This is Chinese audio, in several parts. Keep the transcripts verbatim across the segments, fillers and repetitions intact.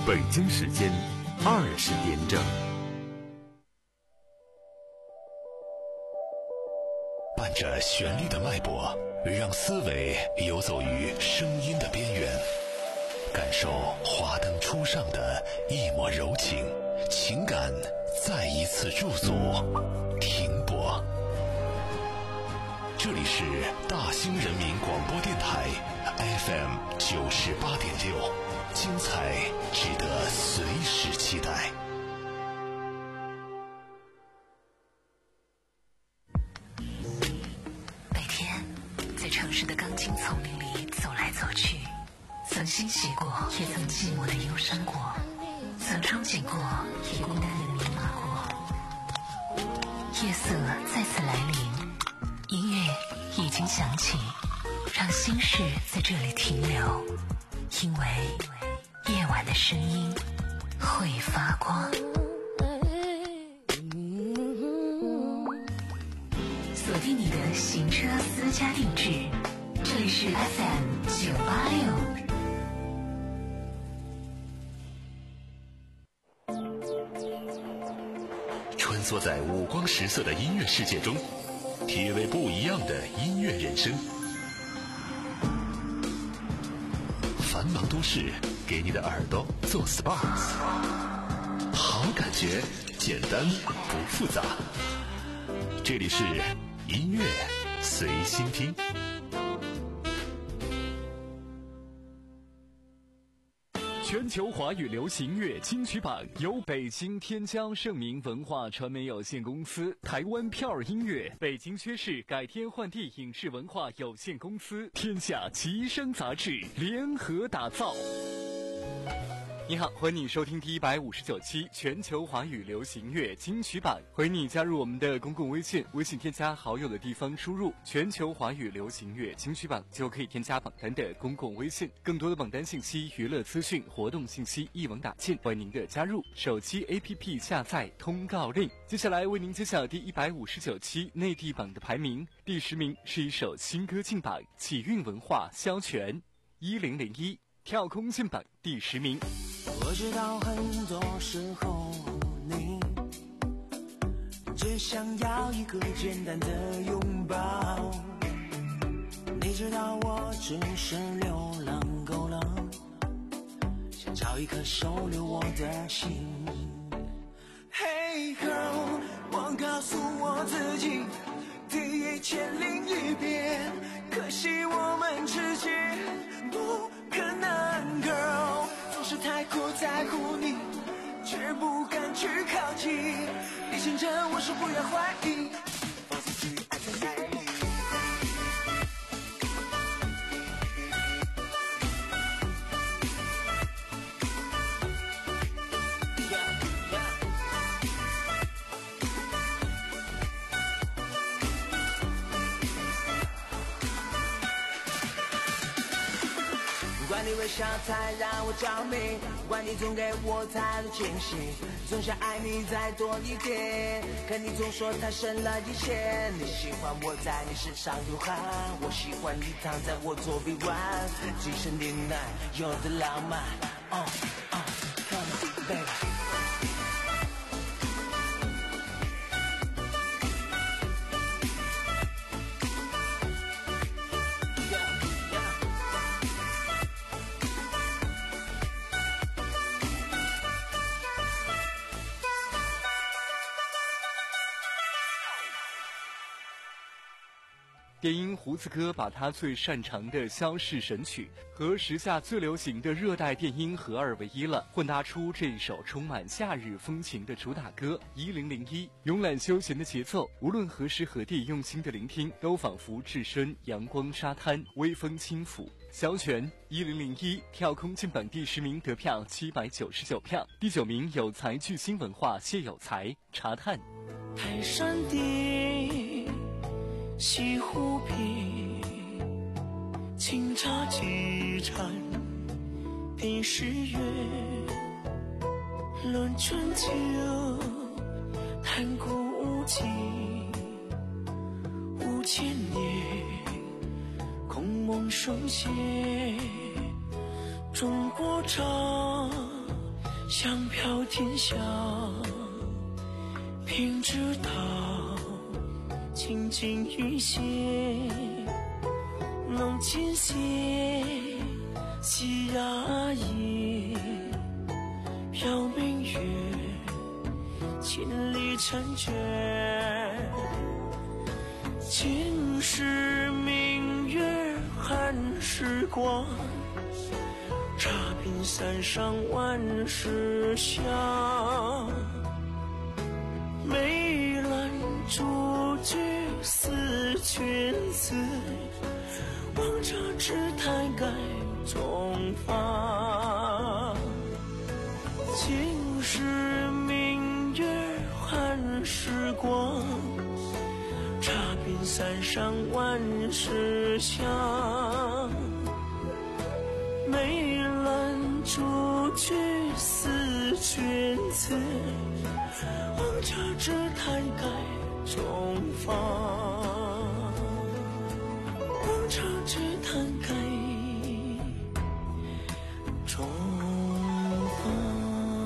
北京时间二十点整。 伴着旋律的脉搏，让思维游走于声音的边缘，感受华灯初上的一抹柔情，情感再一次驻足停泊。这里是大兴人民广播电台 F M 九十八点六，精彩值得随时期待。 每天在城市的钢筋丛林里走来走去，曾欣喜过，也曾寂寞的忧伤过，曾憧憬过，也孤单的迷茫过。夜色再次来临，音乐已经响起，让心事在这里停留，因为夜晚的声音会发光。锁定你的行车私家定制，这里是 F M 九八六。 穿梭在五光十色的音乐世界中，体味不一样的音乐人生。繁忙都市给你的耳朵做 S P A， 好感觉简单不复杂。这里是音乐随心听。 全球华语流行乐金曲榜由北京天江盛明文化传媒有限公司、台湾票儿音乐、北京薛氏改天换地影视文化有限公司、天下奇声杂志联合打造。你好，欢迎你收听第一百五十九期全球华语流行乐金曲榜。欢迎你加入我们的公共微信，微信添加好友的地方输入全球华语流行乐金曲榜，就可以添加榜单的公共微信。更多的榜单信息、娱乐资讯、活动信息一网打尽，欢迎您的加入。手机 A P P 下载通告令。接下来为您揭晓第一百五十九期内地榜的排名。第十名是一首新歌进榜，启运文化萧全一零零一跳空进榜第十名。 我知道很多时候你只想要一个简单的拥抱，你知道我只是流浪够了，想找一颗收留我的心。 Hey girl， 我告诉我自己第一千零一遍，可惜我们之间不可能 girl， 总是太过在乎你，却不敢去靠近，你信着我说不要怀疑，放肆去爱在哪里。管你微笑太让我着迷，管你总给我太多惊喜，总想爱你再多一点，可你总说太深了一些。你喜欢我在你身上流汗，我喜欢你躺在我左臂弯，几声呢喃有的浪漫。哦哦 Come on baby。 电音胡子哥把他最擅长的萧氏神曲和时下最流行的热带电音合二为一了，混搭出这一首充满夏日风情的主打歌一零零一。慵懒休闲的节奏，无论何时何地用心的聆听，都仿佛置身阳光沙滩，微风轻抚。萧全一零零一跳空进榜第十名，得票七百九十九票。第九名有才巨星文化谢有才茶炭。 泰山顶西湖边，清茶几盏第十月，论春秋，谈古无今，五千年，空梦书写，中国茶， 香飘天下，并知道情景一些能尽些细压抑，飘明月千里婵娟，今时明月寒时光，茶鬓三上万事香。梅兰竹菊思君子，望茶枝台盖中发。今时明月寒时光，茶鬓三上万事香。梅兰竹菊思君子，望茶枝台盖中发。望茶枝台盖中发。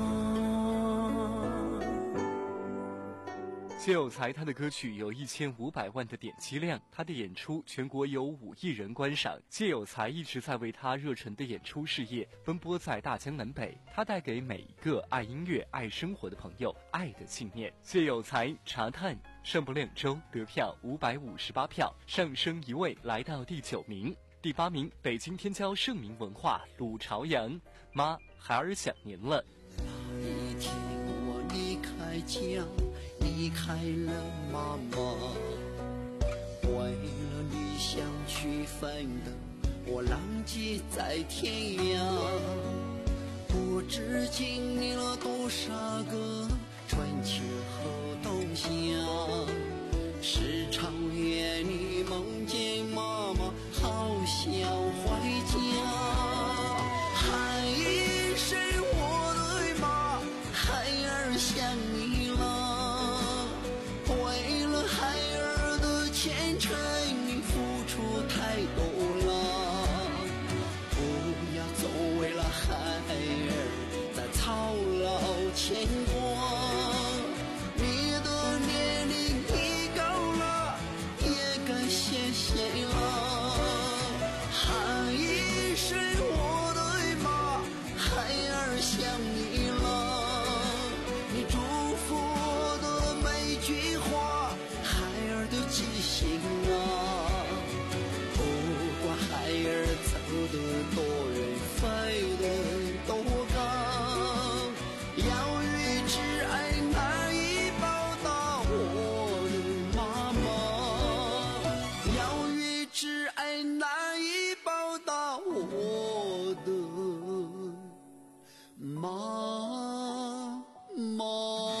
谢有才他的歌曲有一千五百万的点击量，他的演出全国有五亿人观赏。谢有才一直在为他热忱的演出事业奔波在大江南北，他带给每一个爱音乐爱生活的朋友爱的信念。谢有才茶探上不两周得票五百五十八票，上升一位来到第九名。第八名北京天骄盛名文化鲁朝阳，妈孩儿想您了。 那一天我离开家，离开了妈妈，为了理想去奋斗，我浪迹在天涯。不知经历了多少个春秋和冬夏，时常夜里梦见妈妈，好想回家。喊一声我的妈，孩儿想你了。为了孩儿的前程，你付出太多了。不要总为了孩儿在操劳牵挂。你的年龄已高了，也该歇歇了。喊一声我的妈，孩儿想你了。你祝福的每句话，孩儿都记心啊。不管孩儿走得多远，飞得多高，要与挚爱难以报答我的妈妈，要与挚爱难以报答我的妈妈。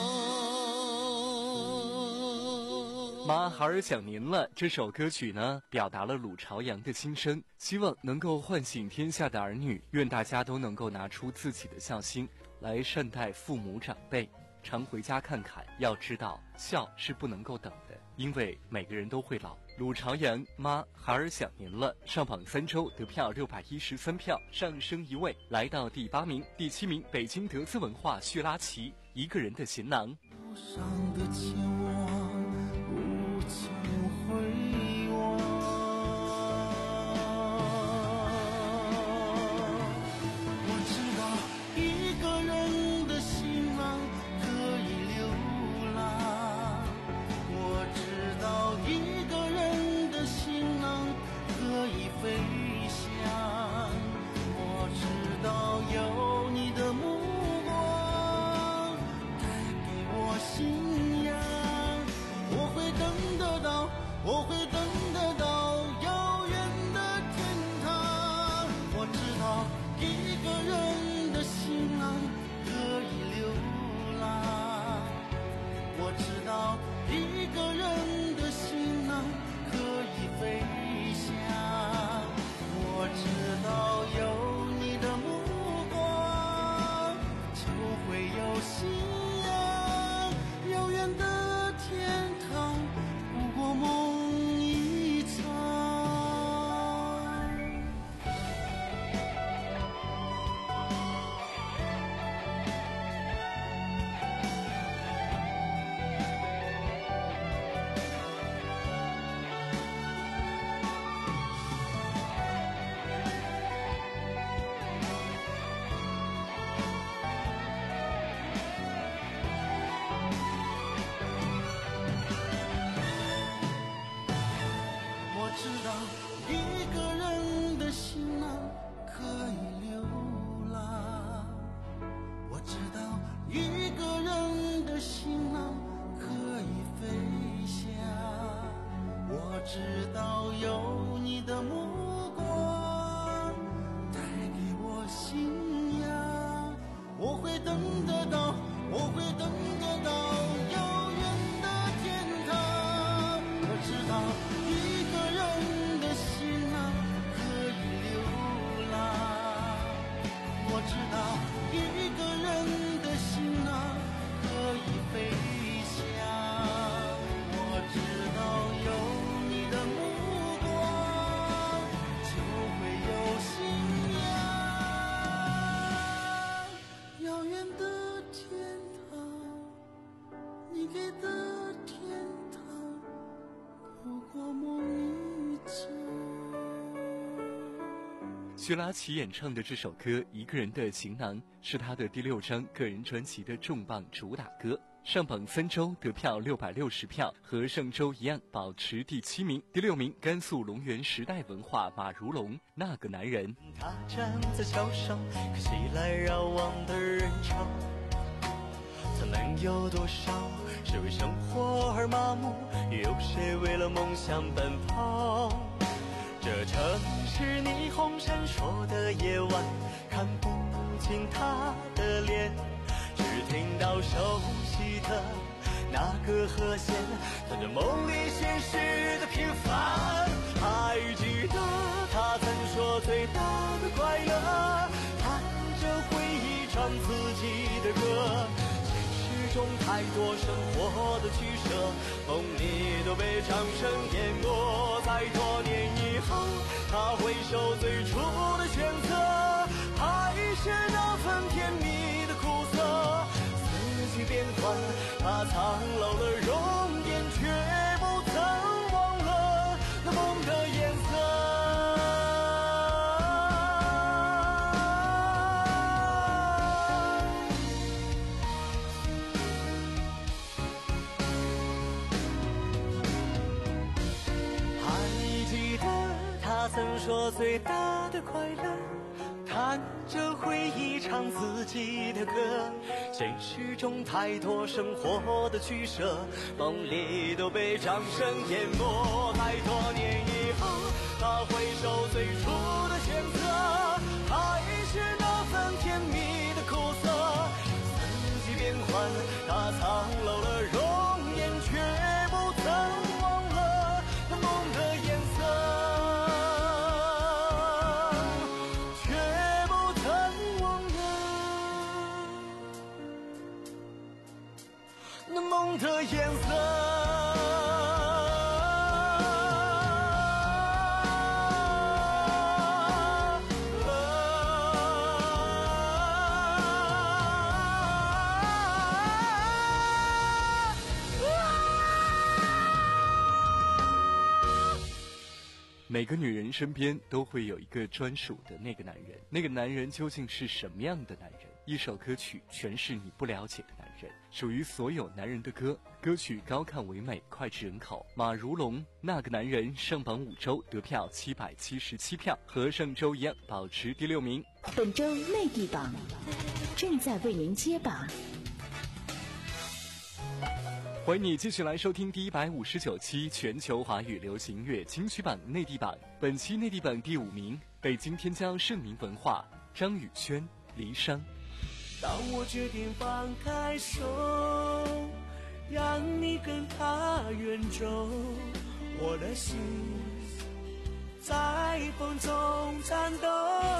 妈孩儿想您了，这首歌曲呢，表达了鲁朝阳的心声，希望能够唤醒天下的儿女，愿大家都能够拿出自己的孝心来善待父母长辈，常回家看看。要知道孝是不能够等的，因为每个人都会老。鲁朝阳妈孩儿想您了上榜三周得票六百一十三票，上升一位来到第八名。第七名北京德资文化叙拉奇一个人的行囊。 路上的前往无从回望，我知道一个人的行囊可以流浪，我知道一个人的行囊可以飞翔，我知道有你的目光带给我信仰。 知道一个人的心啊可以飞翔，我知道有你的目光就会有信仰。遥远的天堂，你给的天堂，不过梦一场。 薛拉奇演唱的这首歌《一个人的行囊》是他的第六张个人专辑的重磅主打歌，上榜三周得票六百六十票，和上周一样保持第七名。第六名，甘肃龙源时代文化马如龙《那个男人》。 他站在桥上，看熙来攘往的人潮，他们有多少是为生活而麻木，又有谁为了梦想奔跑？这城市霓虹闪烁的夜晚，看不清他的脸，只听到熟悉的那个和弦，弹着梦里现实的平凡。还记得他曾说最大的快乐，弹着回忆唱自己的歌，中太多生活的取舍，梦里都被掌声淹没。在多年以后，他回首最初的选择，还是那份甜蜜的苦涩。四季变换，他苍老的容颜，却不曾忘了那梦的颜色。他曾说最大的快乐，弹着回忆唱自己的歌，现实中太多生活的取舍，梦里都被掌声淹没。太多年以后，他回首最初的选择，还是那份甜蜜的苦涩。四季变换，他苍老了容颜，却不曾忘了那梦的颜色。梦的颜色。 每个女人身边都会有一个专属的那个男人，那个男人究竟是什么样的男人？一首歌曲全是你不了解的男人，属于所有男人的歌。歌曲高亢唯美，脍炙人口。马如龙《那个男人》上榜五周，得票七百七十七票，和上周一样保持第六名。 本周内地榜正在为您揭榜。 欢迎你继续来收听第一百五十九期全球华语流行乐金曲榜内地榜。本期内地榜第五名，北京天骄盛名文化张宇轩《离殇》。 当我决定放开手，让你跟他远走，我的心在风中颤抖。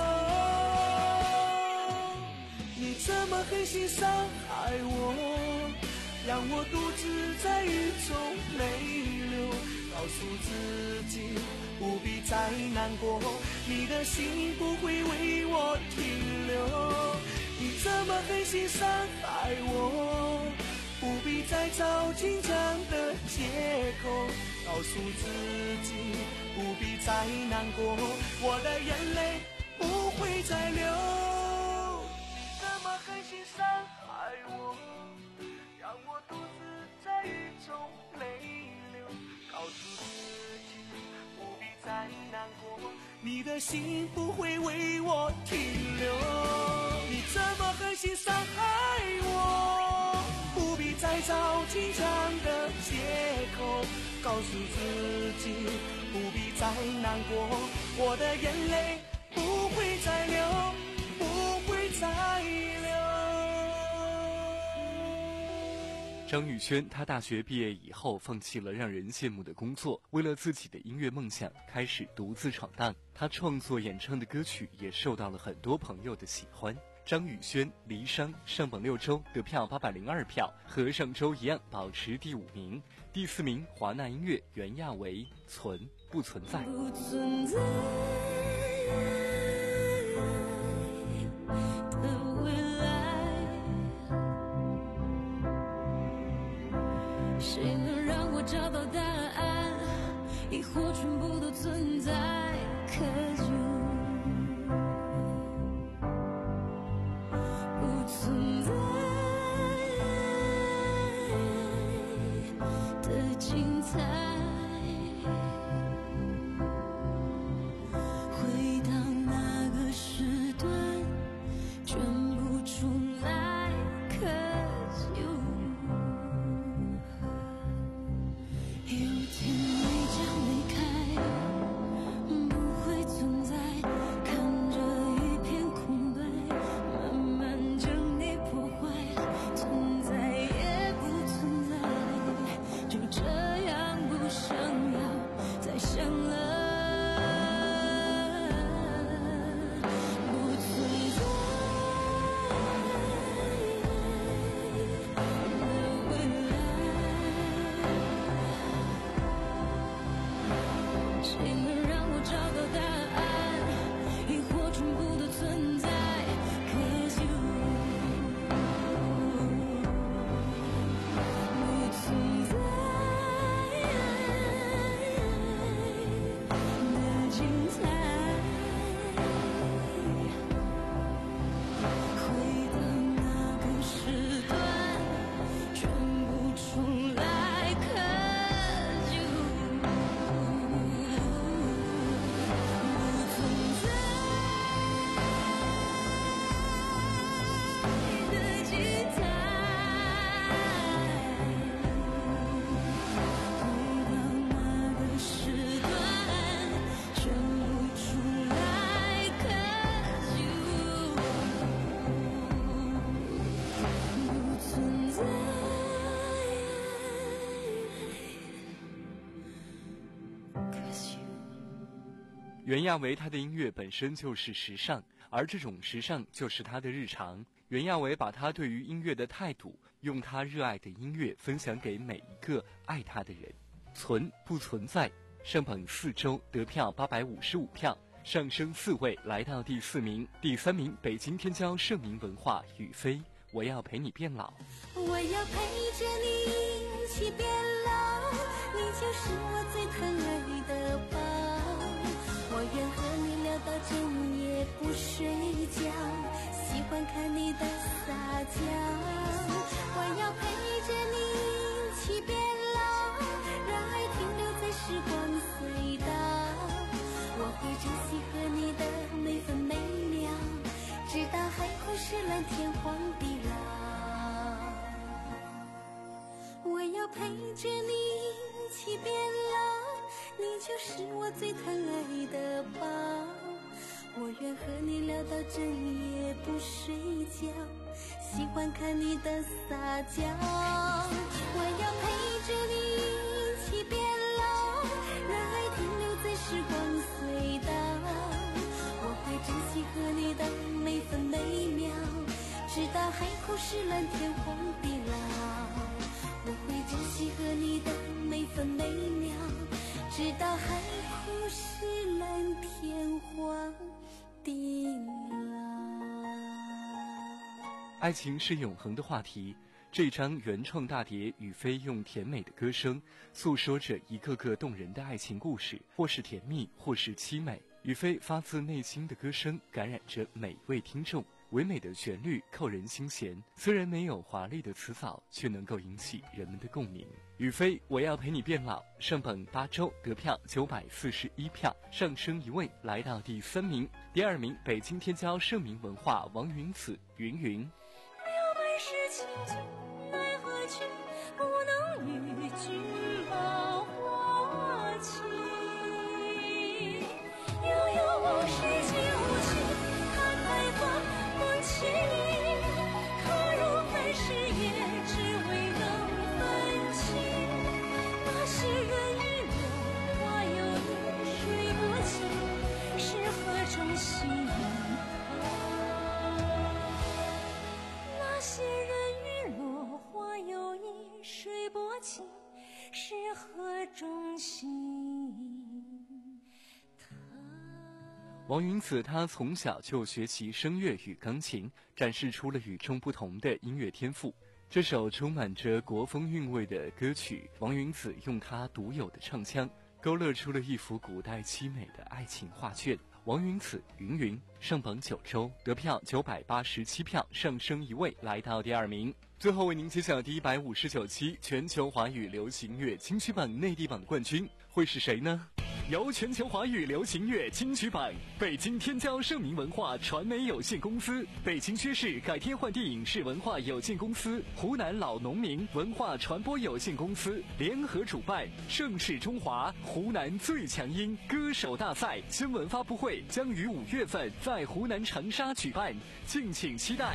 你怎么狠心伤害我，让我独自在雨中泪流，告诉自己不必再难过，你的心不会为我停留。你怎么狠心伤害我，不必再找紧张的借口，告诉自己不必再难过，我的眼泪不会再流。你怎么狠心伤害我，让我独自在雨中泪流，告诉自己不必再难过，你的心不会为我停留。你怎么狠心伤害我，不必再找紧张的借口，告诉自己不必再难过，我的眼泪不会再流，不会再流。 张宇轩，他大学毕业以后放弃了让人羡慕的工作，为了自己的音乐梦想开始独自闯荡。他创作演唱的歌曲也受到了很多朋友的喜欢。 张宇轩、黎商上榜六周得票八百零二票，和上周一样保持第五名。第四名华纳音乐袁娅维存不存在。 不存在的未来，谁能让我找到答案？疑惑全部都存在 Cause you 不存在的精彩，回到那个时段全部重来 Cause you 有天没家没开不会存在，看着一片空白慢慢将你破坏，存在也不存在，就这样不想要再想了。 袁娅维她的音乐本身就是时尚，而这种时尚就是她的日常。袁娅维把她对于音乐的态度，用她热爱的音乐分享给每一个爱她的人。存不存在上榜四周得票八百五十五票，上升四位来到第四名。第三名北京天骄盛名文化雨飞我要陪你变老。 我要陪着你一起变老，你就是我最疼爱的宝，我愿和你聊到整夜不睡觉，喜欢看你的撒娇。我要陪着你一起变老，让爱停留在时光隧道，我会珍惜和你的每分每秒，直到海枯石烂天荒地老。我要陪着你一起变老，你就是我最疼爱的宝，我愿和你聊到整夜不睡觉，喜欢看你的撒娇。我要陪着你一起变老，让爱停留在时光隧道，我会珍惜和你的每分每秒，直到海枯石烂天荒地老，我会珍惜和你的每分每秒，直到海枯石烂天荒地老。 爱情是永恒的话题，这张原创大碟，雨飞用甜美的歌声诉说着一个个动人的爱情故事，或是甜蜜，或是凄美。雨飞发自内心的歌声感染着每位听众，唯美的旋律扣人心弦，虽然没有华丽的词藻，却能够引起人们的共鸣。雨飞我要陪你变老上榜八周得票九百四十一票，上升一位来到第三名。第二名北京天骄盛名文化王云子云云。 了百世情君奈何君不能与君老花期，悠悠往事旧去，看白发梦起，可如分世也只为能分清，那是人已流花有意水不清，是何种心王云子他从小就学习声乐与钢琴，展示出了与众不同的音乐天赋。这首充满着国风韵味的歌曲，王云子用他独有的唱腔勾勒出了一幅古代凄美的爱情画卷。王云子云云上榜九周，得票九百八十七票，上升一位，来到第二名。最后为您揭晓第一百五十九期全球华语流行乐金曲榜内地榜的冠军会是谁呢？由全球华语流行乐金曲榜、北京天骄盛名文化传媒有限公司、北京薛氏改天换地影视文化有限公司、湖南老农民文化传播有限公司联合主办，盛世中华湖南最强音歌手大赛新闻发布会将于五月份在湖南长沙举办，敬请期待。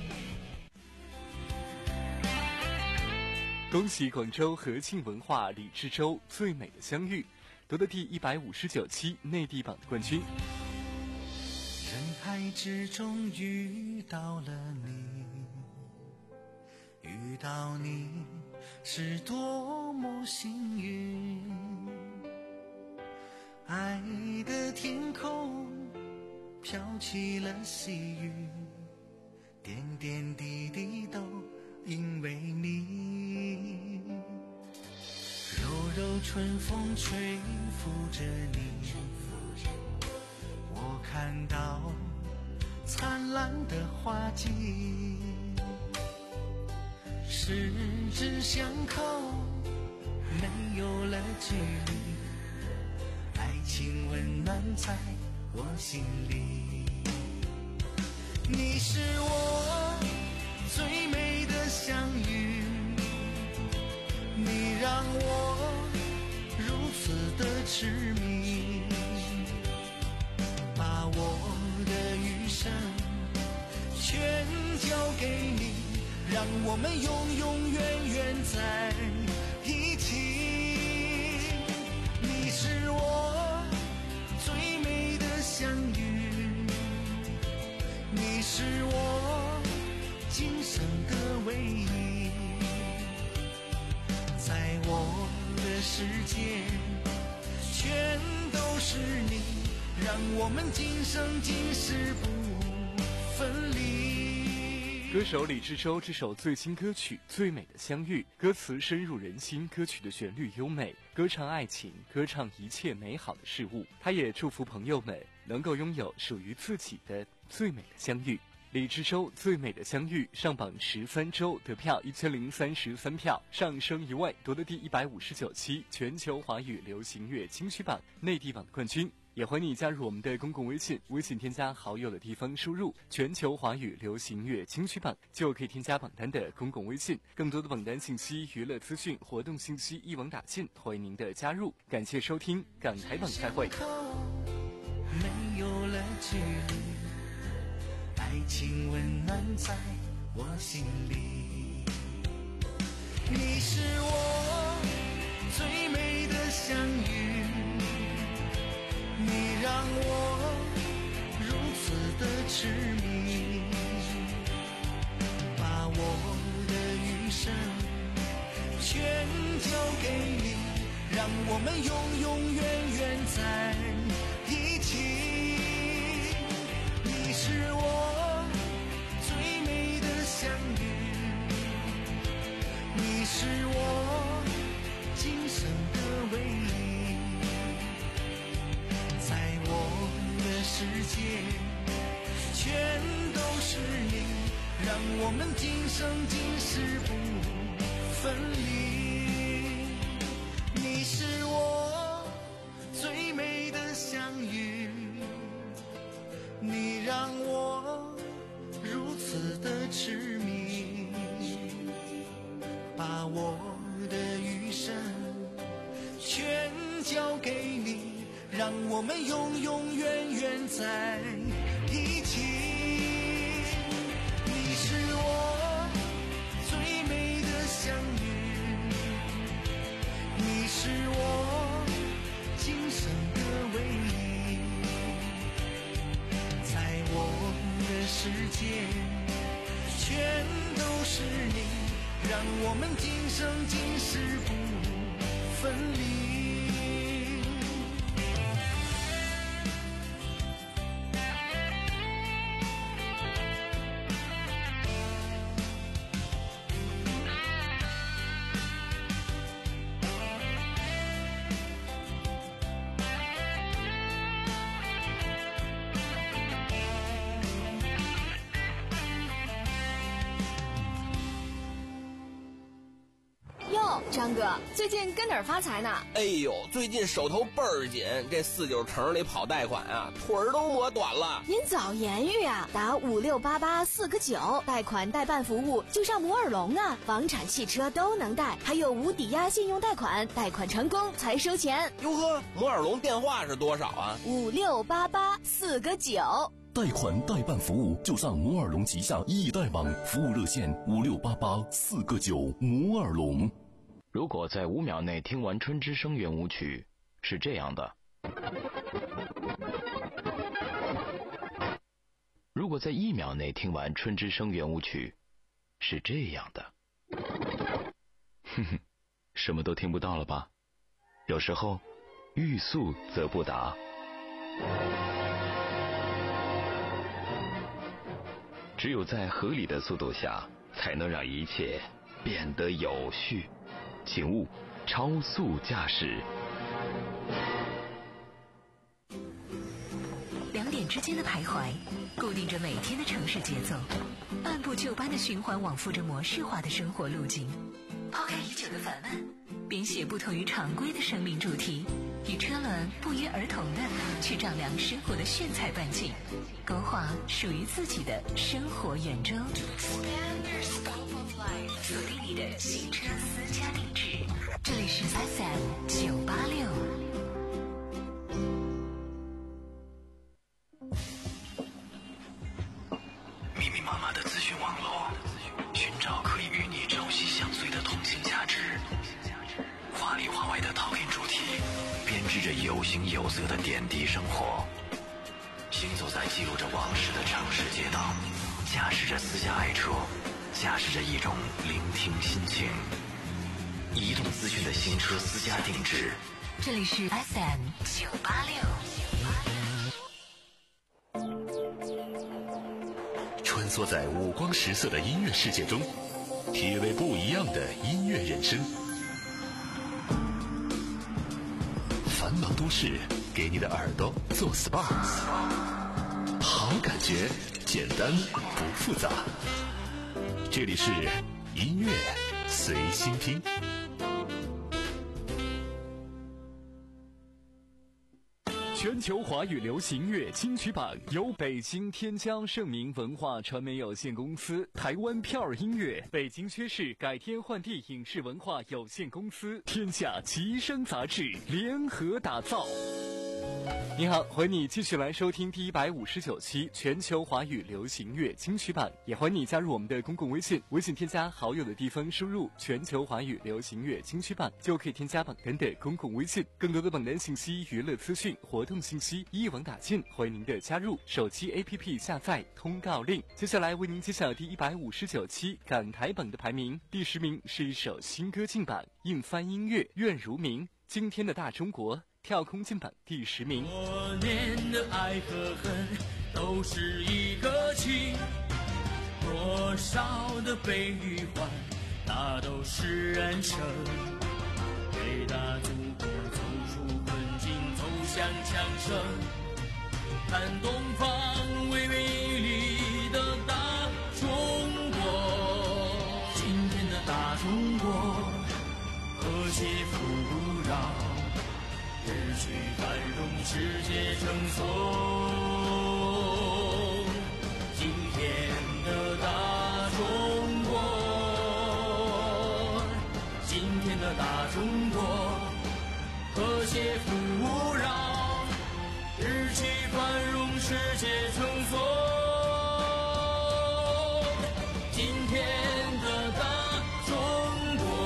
恭喜广州和庆文化李志洲最美的相遇，夺得第一百五十九期内地榜的冠军。 人海之中遇到了你，遇到你是多么幸运，爱的天空飘起了细雨，点点滴滴都因为你，柔柔春风吹拂着你，我看到灿烂的花季，十指相扣没有了距离，爱情温暖在我心里，你是我最美的相遇，你让我如此的痴迷，把我的余生全交给你，让我们永永远远在一起，你是我最美的相遇，你是我今生的唯一，在我的世界全都是你，让我们今生今世不分离。 歌手李志洲这首最新歌曲《最美的相遇》，歌词深入人心，歌曲的旋律优美，歌唱爱情，歌唱一切美好的事物。他也祝福朋友们能够拥有属于自己的最美的相遇。李志洲最美的相遇上榜十三周，得票一千零三十三票，上升一位，夺得第一百五十九期全球华语流行乐金曲榜内地榜的冠军。也欢迎你加入我们的公共微信，微信添加好友的地方输入全球华语流行乐金曲榜，就可以添加榜单的公共微信。更多的榜单信息、娱乐资讯、活动信息一网打尽，欢迎您的加入。感谢收听港台榜开会。 没有了距离，爱情温暖在我心里，你是我最美的相遇，你让我如此的痴迷，把我的余生全交给你，让我们永永远远在一起，你是我最美的相遇，你是我今生的唯一，在我的世界全都是你，让我们今生今世不分离，你是我最美的相遇，你让我如此的痴迷，把我的余生全交给你，让我们永永远远在一起，你是我最美的相遇，你是我今生的唯一，在我的世界全都是你，让我们今生今世不分离。 哟，张哥，最近跟哪儿发财呢？ 哎呦，最近手头倍儿紧，这四九城里跑贷款啊，腿儿都磨短了。 您早言语啊，打五六八八四个九，贷款代办服务就上摩尔龙啊，房产、汽车都能贷，还有无抵押信用贷款，贷款成功才收钱。 哟呵，摩尔龙电话是多少啊？ 五六八八四个九。 贷款代办服务就上摩尔龙旗下易贷网，服务热线五六八八四个九。摩尔龙。 如果在五秒内听完春之声圆舞曲，是这样的；如果在一秒内听完春之声圆舞曲，是这样的。哼哼，什么都听不到了吧？有时候，欲速则不达。只有在合理的速度下，才能让一切变得有序。请勿超速驾驶。 两点之间的徘徊，固定着每天的城市节奏，按部就班的循环往复着模式化的生活路径。抛开已久的烦闷，编写不同于常规的生命主题，与车轮不约而同的去丈量生活的炫彩半径，勾画属于自己的生活圆周。锁定你的新车私家定制，这里是 F M 九八六。 密密麻麻的资讯网络，寻找可以与你朝夕相随的通信价值。华里华外的 talking 主题，编织着有形有色的点滴生活。行走在记录着往事的城市街道，驾驶着私家爱车，驾驶着一种聆听心情。移动资讯的新车私家定制， 这里是 F M 九八六。 穿梭在五光十色的音乐世界中，体味不一样的音乐人生。繁忙都市给你的耳朵做 S P A， 好感觉，简单不复杂。这里是音乐随心听。 全球华语流行乐金曲榜由北京天江盛明文化传媒有限公司、台湾票儿音乐、北京薛氏改天换地影视文化有限公司、天下吉声杂志联合打造。你好，欢迎你继续来收听第一百五十九期全球华语流行乐金曲榜，也欢迎你加入我们的公共微信，微信添加好友的地方输入全球华语流行乐金曲榜，就可以添加榜单的公共微信。更多的榜单信息、娱乐资讯、活动信息一网打尽，欢迎您的加入。手机 A P P 下载通告令。接下来为您揭晓第一百五十九期港台榜的排名，第十名是一首新歌进榜，硬翻音乐愿如明，今天的大中国跳空进榜第十名。 多年的爱和恨都是一个情，多少的悲与欢那都是人生。伟大祖国走出困境，走向强盛，看东方为美丽的大中国。今天的大中国和谐富饶，日趋繁荣，世界称颂。今天的大中国，今天的大中国，和谐富饶，日趋繁荣，世界称颂。今天的大中国。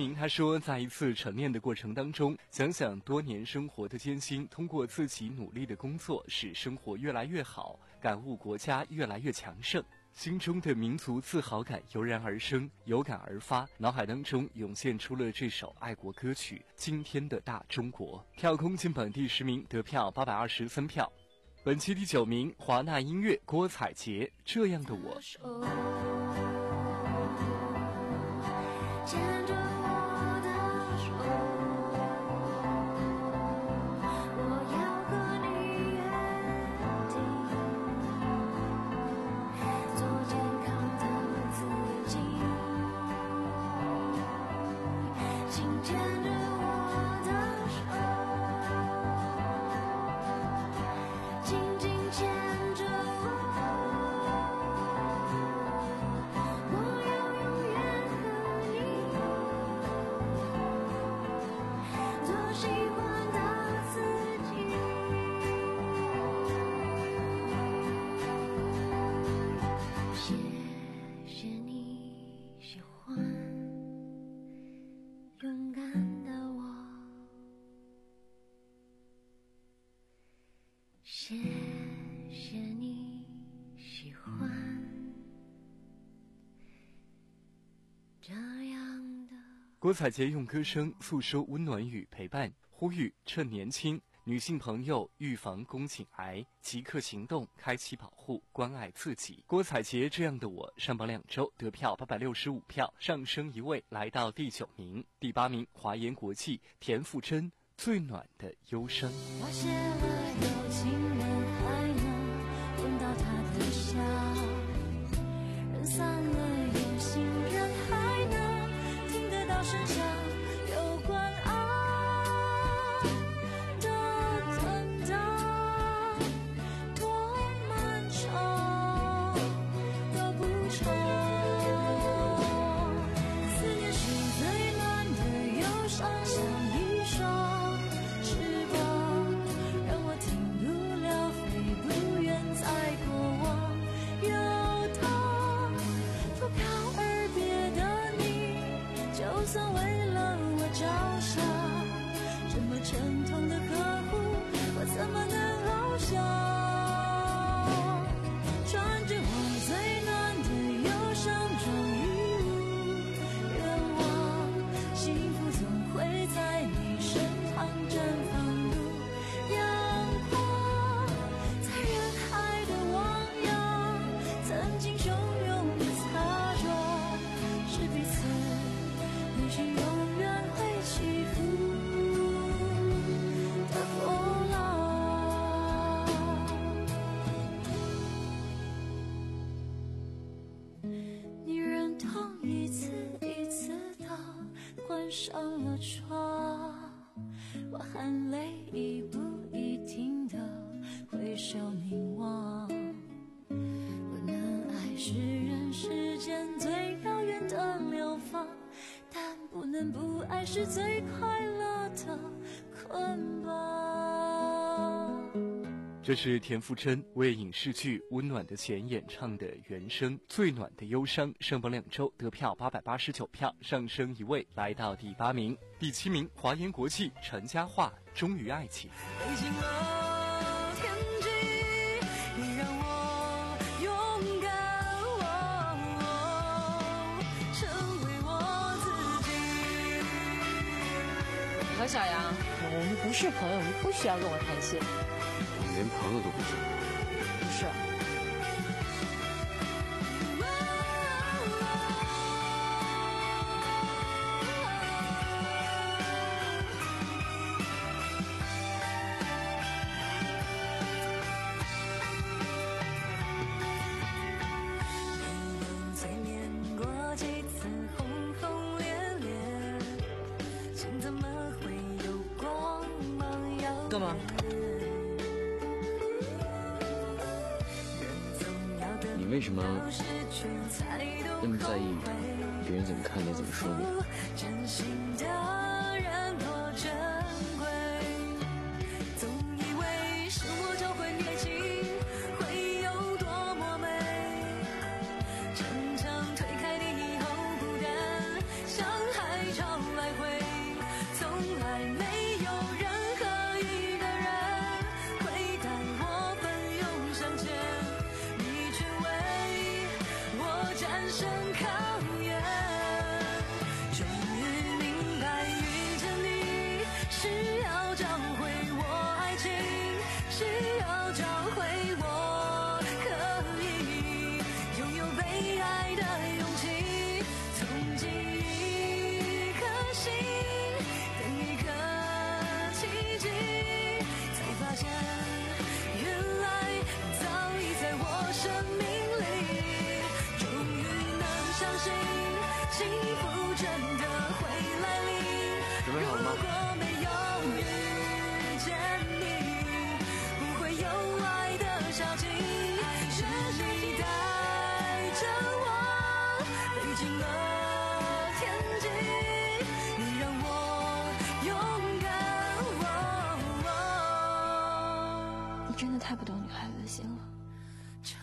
明他说，在一次晨练的过程当中，想想多年生活的艰辛，通过自己努力的工作，使生活越来越好，感悟国家越来越强盛，心中的民族自豪感油然而生，有感而发，脑海当中涌现出了这首爱国歌曲《今天的大中国》。跳空进榜第十名，得票八百二十三票。本期第九名，华纳音乐郭采洁，这样的我。 牵着我的手，我要和你约定，做健康的自己，请牵着我的手，紧紧牵着我，我要永远和你做喜欢的自己。谢谢你喜欢勇敢的我，谢谢你喜欢这样的。 郭采洁用歌声诉说温暖与陪伴，呼吁趁年轻，女性朋友预防宫颈癌，即刻行动，开启保护，关爱自己。郭采洁这样的我上榜两周，得票八百六十五票，上升一位来到第九名。第八名，华研国际田馥甄，最暖的忧伤。 花谢了，有情人还能闻到他的笑，人散了，有心人还能听得到声响，有关爱的等待多漫长又不长，思念是最暖的忧伤，像一双翅膀，让我停不了，飞不远，在过往游荡，多飘而别的你，就算为了我着想，这么沉痛的呵护，我怎么能翱翔？穿着我最暖的忧伤，终于无愿望，幸福总会在你身旁绽放如阳光，在人海的汪洋，曾经汹涌的擦撞，是彼此内心永远会起伏的波浪。你忍痛一次一次地关上了窗，我含泪一步一停地挥手凝望。我能爱是人世间最遥远的流放，但不能不爱是最快乐的捆绑。 这是田馥甄为影视剧《温暖的钱》演唱的原声《最暖的忧伤》，上榜两周，得票八百八十九票，上升一位来到第八名。第七名，华研国际陈嘉桦，忠于爱情。 北京了天际，你让我勇敢，哦，成为我自己。 何小阳，我们不是朋友，你不需要跟我谈心。 你连朋友都不是。 不是。 催眠过几次轰轰烈烈，心怎么会有光芒耀眼？ 干嘛？ 你为什么那么在意别人怎么看你，怎么说你？ 真心的人多珍贵，总以为生活就会爱情会有多么美，常常推开你以后，不敢像海潮来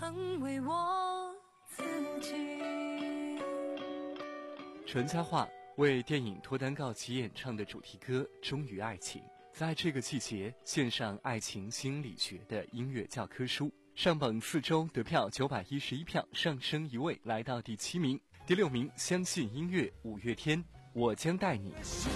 成为我自己。 陈嘉桦为电影脱单告急演唱的主题歌《忠于爱情》，在这个季节献上爱情心理学的音乐教科书，上榜四周得票九百一十一票，上升一位来到第七名。第六名，相信音乐，五月天，我将带你。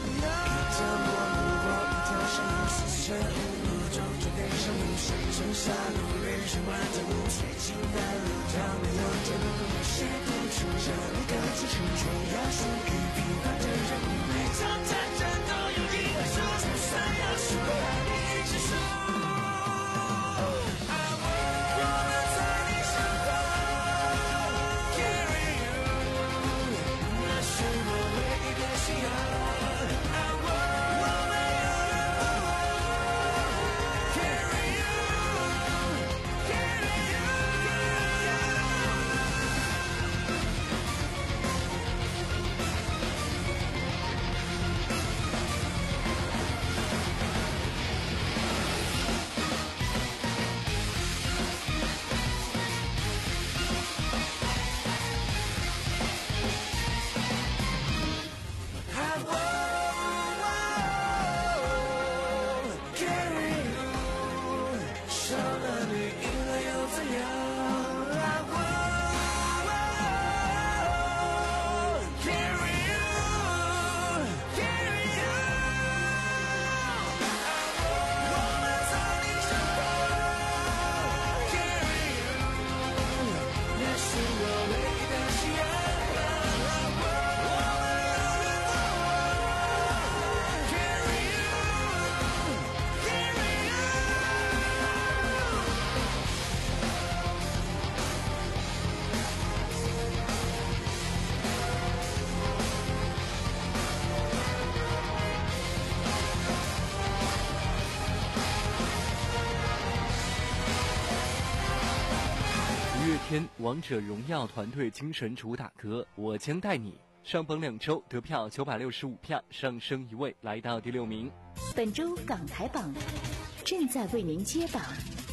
五月天王者荣耀团队精神主打歌《我将带你》上榜两周，得票九百六十五票，上升一位来到第六名。 本周港台榜正在为您揭榜。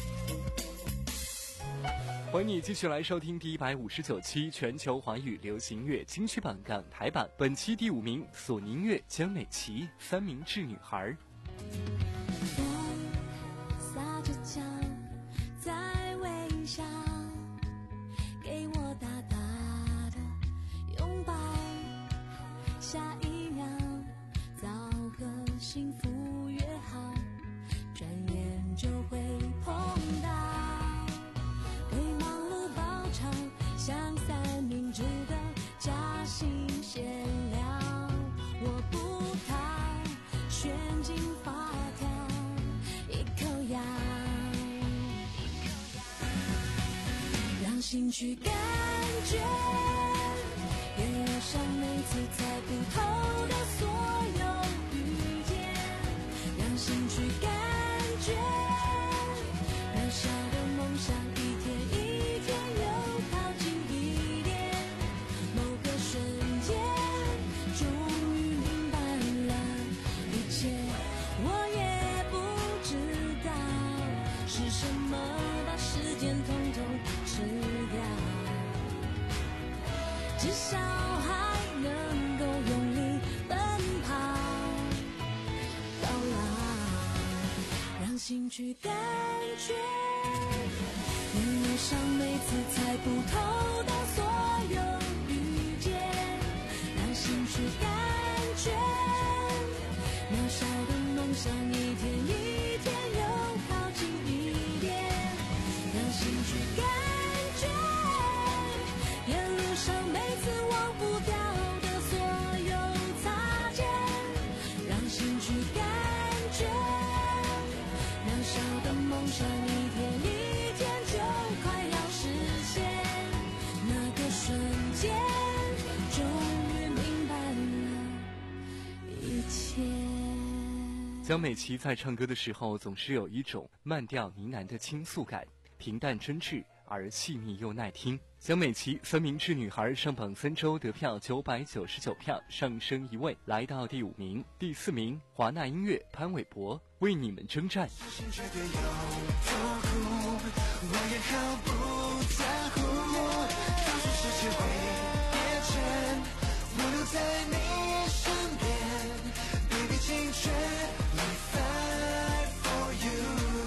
欢迎你继续来收听第一百五十九期全球华语流行乐金曲榜港台榜，本期第五名索尼音乐江美琪《三明治女孩》。 撒着娇在微笑，给我大大的拥抱，下一秒早和幸福约好，转眼就会碰到，对忙碌包场像三明治的夹心馅料，我不逃，旋进发条，一口咬，让心去感觉，也染上每次猜不透的所有遇见，让心去感觉，渺小的梦想一天一天又靠近一点，某个瞬间终于明白了一切，我也不知道是什么把时间统统吃掉，至少还能够用力奔跑到老，让心去感觉，能遇上每次猜不透的所有遇见，让心去感觉，渺小的梦想一天一天又靠近一点，让心去感觉，沿路上每次忘不掉的所有擦肩，让心去感觉，渺小的梦想一天一天就快要实现，那个瞬间终于明白了一切。 江美琪在唱歌的时候总是有一种慢调呢喃的倾诉感，平淡真挚而细腻又耐听。江美琪三明治女孩上榜三周，得票九百九十九票，上升一位，来到第五名。第四名华纳音乐潘玮柏，为你们征战。 绝对有多苦，我也毫不在乎，告诉世界会变成我留在你身边 Baby 青春 We fight for you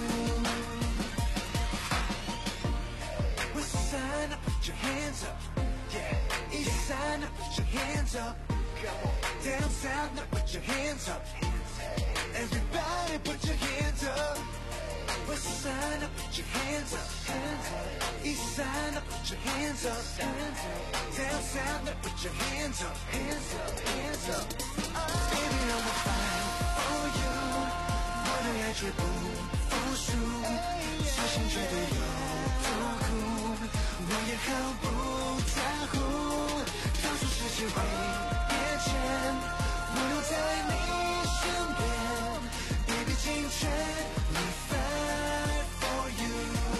West side now put your hands up Yeah East side now put your hands up Down south now put your hands up Everybody put your hands up West side now put your hands up East side now put your hands up Down south now put your hands up Hands up, hands up Baby I'ma fight for you 我的爱绝不服输相信绝对有多苦我也毫不在乎告诉世界会变成我留在你身边 Baby 青春 We fight for you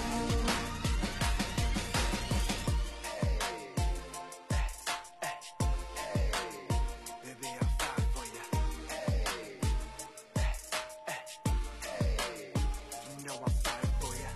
Baby I'll fight for you You know I'll fight for you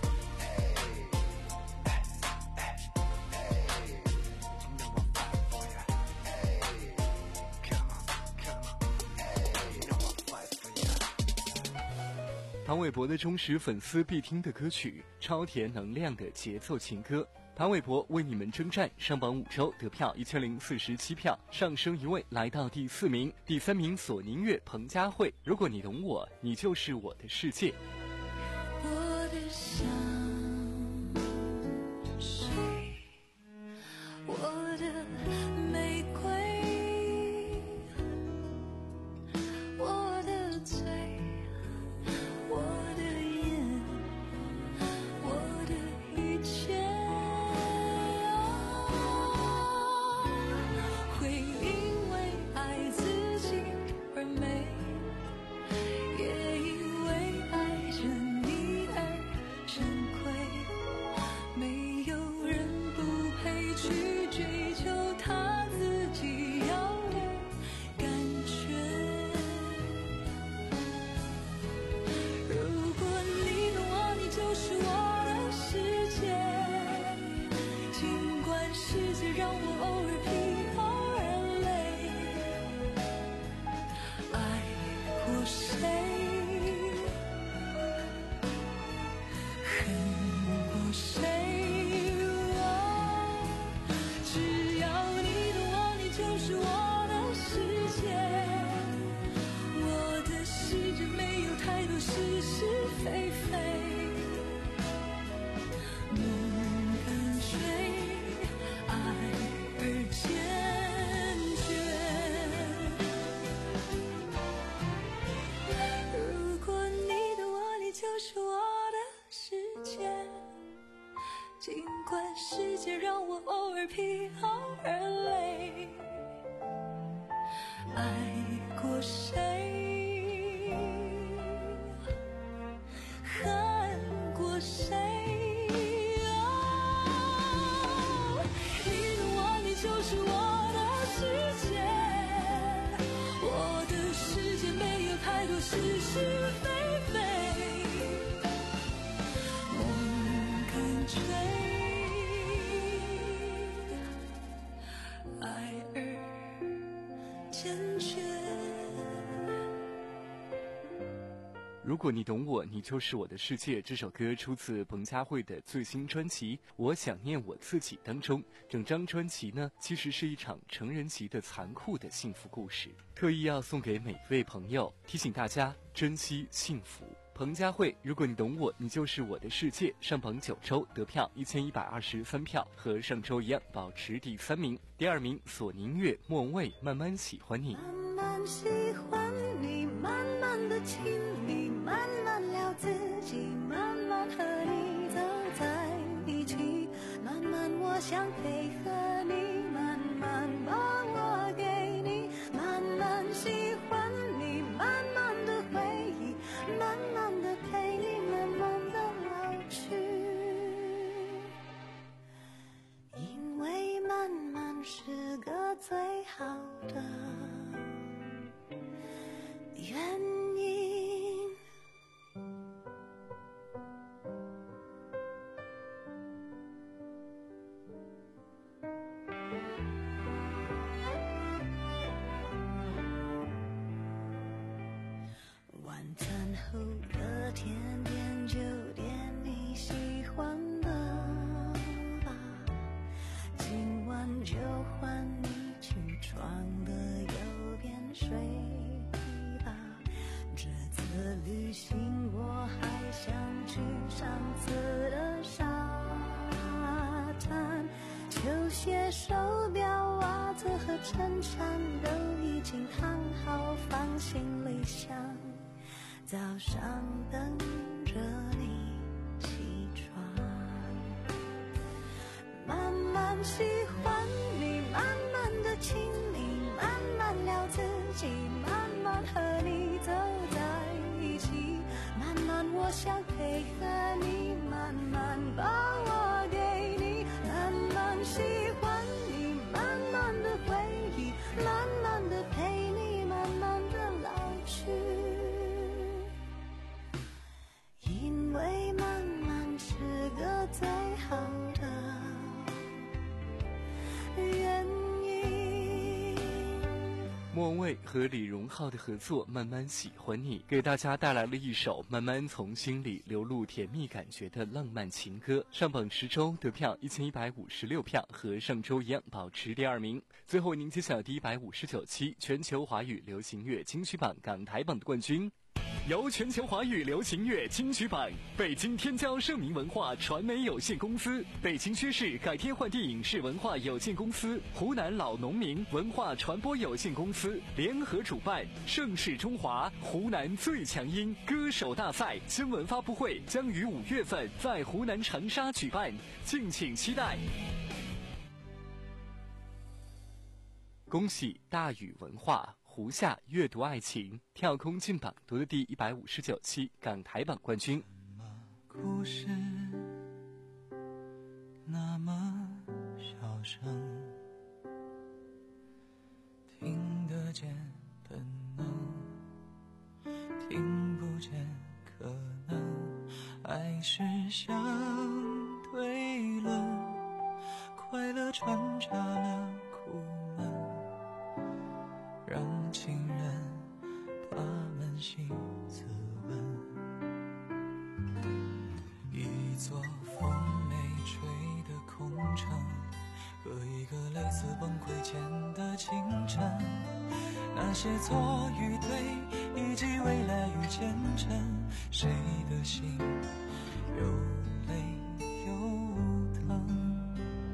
You know I'll fight for you Come on, come on You know I'll fight for you 潘玮柏的忠实粉丝必听的歌曲，超甜能量的节奏情歌。潘玮柏为你们征战，上榜五周，得票一千零四十七票，上升一位，来到第四名。第三名索尼乐彭佳慧，如果你懂我，你就是我的世界。 我的香水，我的玫瑰，我的嘴，我的眼，我的一切，会因为爱自己而美，也因为爱着你而珍贵。没有人不配去追求他自己要的感觉。如果你懂我，你就是我的世界。尽管世界让我偶尔疲劳而累，爱过谁，恨过谁。只要你懂我，你就是我的世界。我的世界没有太多是是非非，梦跟随，爱而坚决。如果你懂我，你就是我的世界。尽管世界让我偶尔疲劳而累，爱过谁，恨过谁。哦，你懂我，你就是我的世界。我的世界没有太多是是非非，梦跟追，爱而坚决。 如果你懂我，你就是我的世界。这首歌出自彭佳慧的最新专辑《我想念我自己》当中。整张专辑呢，其实是一场成人级的残酷的幸福故事，特意要送给每位朋友，提醒大家珍惜幸福。彭佳慧，如果你懂我，你就是我的世界，上榜九周，得票一千一百二十三票，和上周一样保持第三名。第二名索尼乐莫文蔚，慢慢喜欢你。 慢慢喜欢你，慢慢的亲密，慢慢聊自己，慢慢和你走在一起，慢慢我想配合你，慢慢把我给你，慢慢喜欢你，慢慢的回忆，慢慢的陪你，慢慢的老去。 这次旅行我还想去上次的沙滩，球鞋、手表、袜子和衬衫都已经烫好放行李箱，早上等着你起床。慢慢喜欢你，慢慢的亲你，慢慢聊自己，慢慢和你走在一起，慢慢我想配合你，慢慢把我给你，慢慢喜欢你，慢慢的回忆，慢慢的陪你，慢慢的老去，因为慢慢是个最好的原因。 莫文蔚和李荣浩的合作《慢慢喜欢你》给大家带来了一首慢慢从心里流露甜蜜感觉的浪漫情歌，上榜十周得票一千一百五十六票，和上周一样保持第二名。最后您揭晓第一百五十九期全球华语流行乐金曲榜港台榜的冠军，由全球华语流行乐金曲榜、北京天骄盛名文化传媒有限公司、北京薛氏改天换地影视文化有限公司、湖南老农民文化传播有限公司联合主办，盛世中华湖南最强音歌手大赛新闻发布会将于五月份在湖南长沙举办，敬请期待。恭喜大宇文化胡夏阅读爱情跳空进榜，夺得第一百五十九期港台榜冠军。 故事那么小声，听得见本能，听不见可能，爱是相对论，快乐穿插了苦闷，让情人他们心自问。一座风没吹的空城，和一个类似崩溃前的清晨，那些错与对以及未来与前程，谁的心有泪有疼。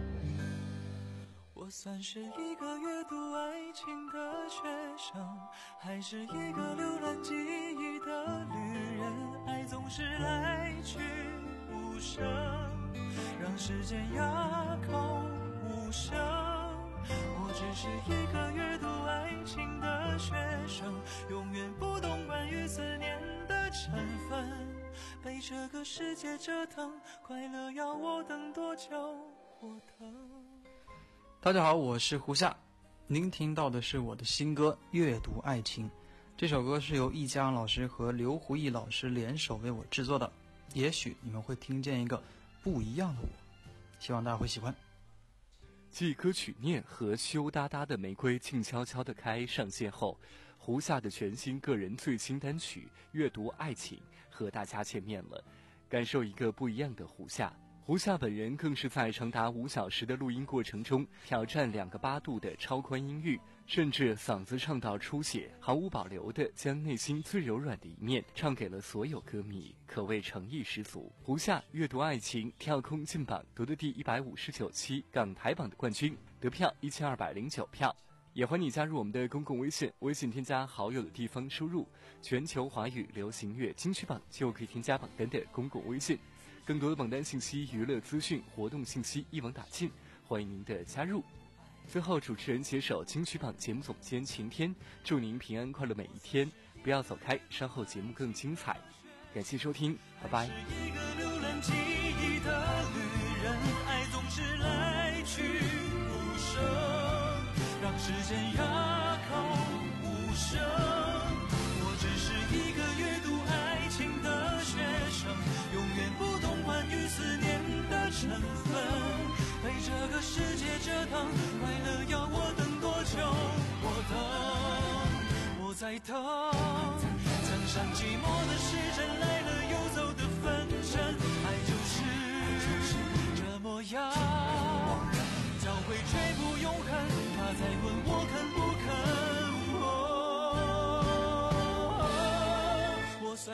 我算是一个阅读爱情的学生，还是一个浏览记忆的旅人，爱总是来去无声，让时间哑口无声。我只是一个阅读爱情的学生，永远不懂关于思念的成分，被这个世界折腾，快乐要我等多久我等。 大家好，我是胡夏，您听到的是我的新歌《阅读爱情》。这首歌是由易家扬老师和刘胡毅老师联手为我制作的，也许你们会听见一个不一样的我，希望大家会喜欢。 继歌曲《念》和羞答答的玫瑰静悄悄地开上线后，胡夏的全新个人最新单曲《阅读爱情》和大家见面了，感受一个不一样的胡夏。胡夏本人更是在长达五小时的录音过程中挑战两个八度的超宽音域，甚至嗓子唱到出血，毫无保留地将内心最柔软的一面唱给了所有歌迷，可谓诚意十足。胡夏阅读爱情跳空进榜，夺得第一百五十九期港台榜的冠军，得票一千二百零九票。也欢迎你加入我们的公共微信，微信添加好友的地方输入全球华语流行乐金曲榜，就可以添加榜单的公共微信。更多的榜单信息、娱乐资讯、活动信息一网打尽，欢迎您的加入。最后，主持人携手金曲榜节目总监晴天，祝您平安快乐每一天，不要走开，稍后节目更精彩。感谢收听，拜拜。 一个浏览记忆的旅人，爱总是来去无声，让时间哑口无声。我只是一个阅读爱情的学生，永远不懂关于思念的成分，被这个世界折腾，快乐要我等多久我等，我在等。曾上寂寞的时针，来了又走的分针，爱就是这模样，早会却不永恒，他在问我肯不肯。哦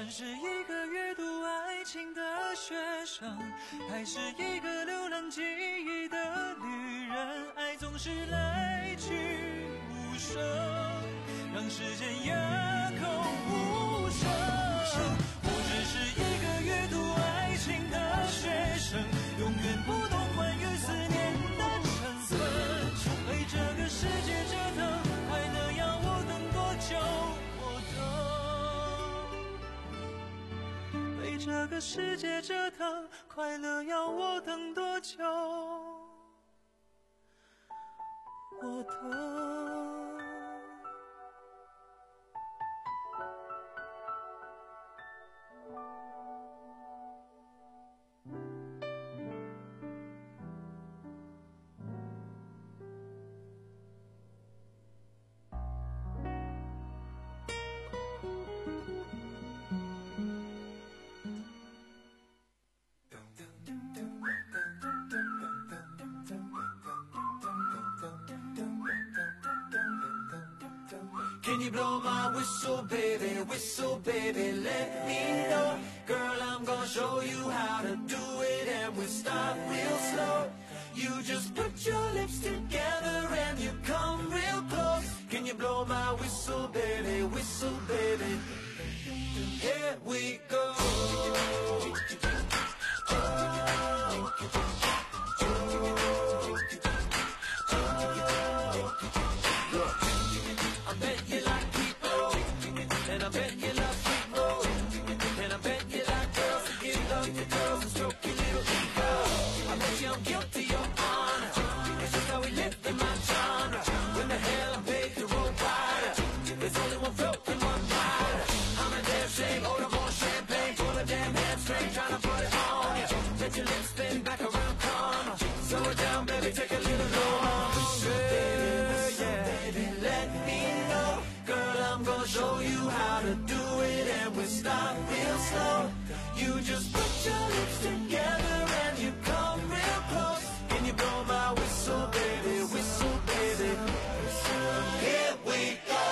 管是一个阅读爱情的学生，还是一个浏览记忆的旅人，爱总是来去无声，让时间哑口无声。我只是一个阅读爱情的学生，永远不懂关于思念的成分，为这个世界折腾，快乐要我等多久我等，为这个世界折腾，快乐要我等多久我等。 Can you blow my whistle, baby, whistle, baby, let me know. Girl, I'm gonna show you how to do it, and we start real slow. You just put your lips together and you come real close. Can you blow my whistle, baby, whistle, baby? Here we go. I bet you like people, and I bet you love people, and I bet you like girls to give love to girls and stroke your little ego. I bet you I'm guilty, your honor. It's just how we live in my genre. When the hell I paid the road rider, there's only one float and one rider. I'm a damn shame, order more champagne, pull a damn hamstring, trying to put it on ya. Let your lips spin back around, come on. Slow it down, baby, take a little longer. Baby, let me know. Girl, I'm gonna show you how to do it, and we start real slow. You just put your lips together and you come real close. Can you blow my whistle, baby, whistle, baby? Here we go.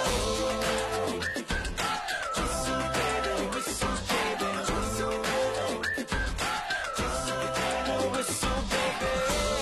Whistle, baby, whistle, baby, whistle, baby, whistle, baby.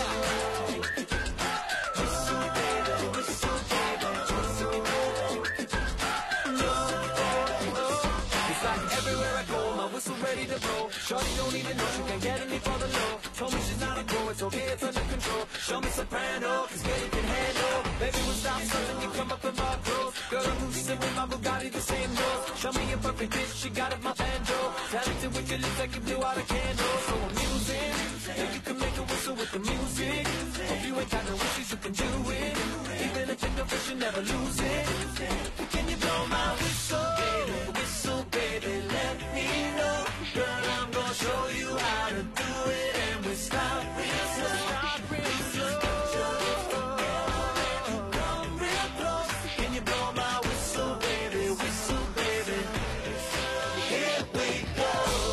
Ready to blow. Shorty don't even know she can't get any further low. Told me she's not a pro, it's okay, it's under control. Show me soprano, cause girl you can handle. Baby, we'll stop something, you come up in my clothes. Girl, I'm moving with my Bugatti, the same nose. Show me a perfect bitch, she got it, my banjo. Talented with your lips like you blew out a candle. So I'm using, and you can make a whistle with the music. If you ain't got no wishes, you can do it. Even a chicken fish, you never lose it. Can you blow my whistle? Baby, whistle, baby, let me know. Girl, I'm gonna show you how to do it, and we start real slow. Start real slow. Come real close. Can you blow my whistle, baby? Whistle, baby. Here we go.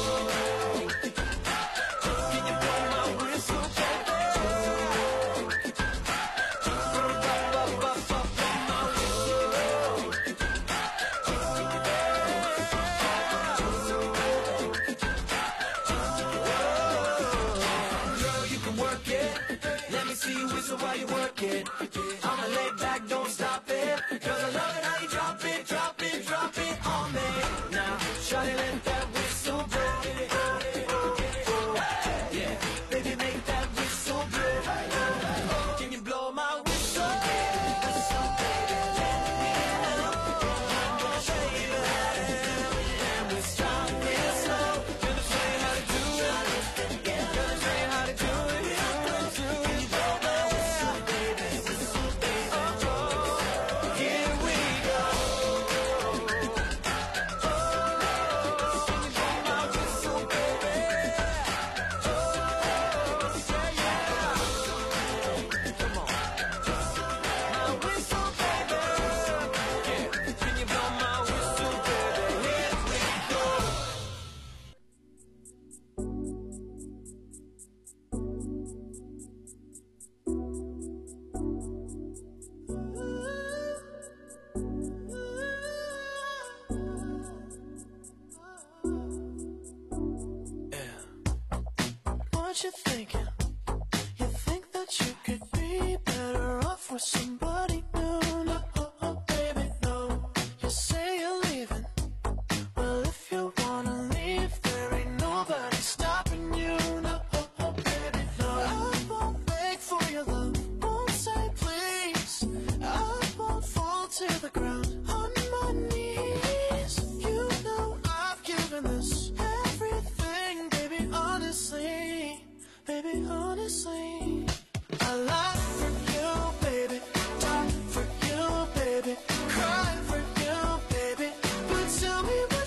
Can you blow my whistle, baby? Blow my whistle.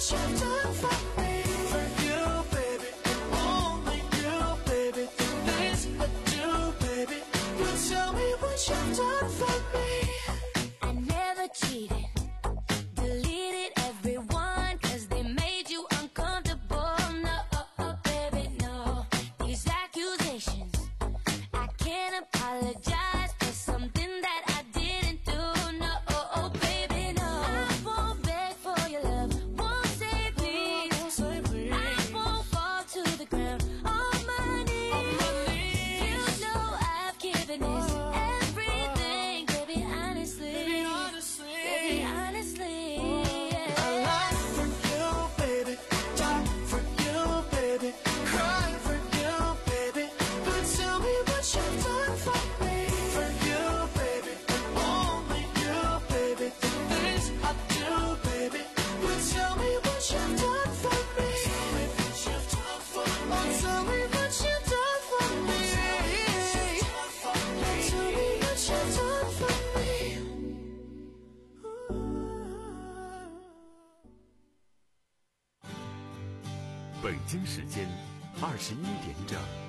you've done for me. For you, baby, and only you, baby. The things I do, baby. You tell me what you've done for me. I never cheated. Deleted everyone 'cause they made you uncomfortable. No, baby, no. These accusations, I can't apologize for something that I didn't do. No, baby, no. I won't beg for your love, won't say please. I won't fall to the ground on my knees. You know I've given this everything, baby, honestly. Baby, honestly, yeah. I lie for you, baby. Die for you, baby. Cry for you, baby. But tell me what you've done for me. For you, baby, and only you, baby. The things I do, baby. But tell me what you've done for me. Tell me what you've done for me. Oh, tell me what you've done for me. Tell me what you've done for me. 北京时间二十一点整。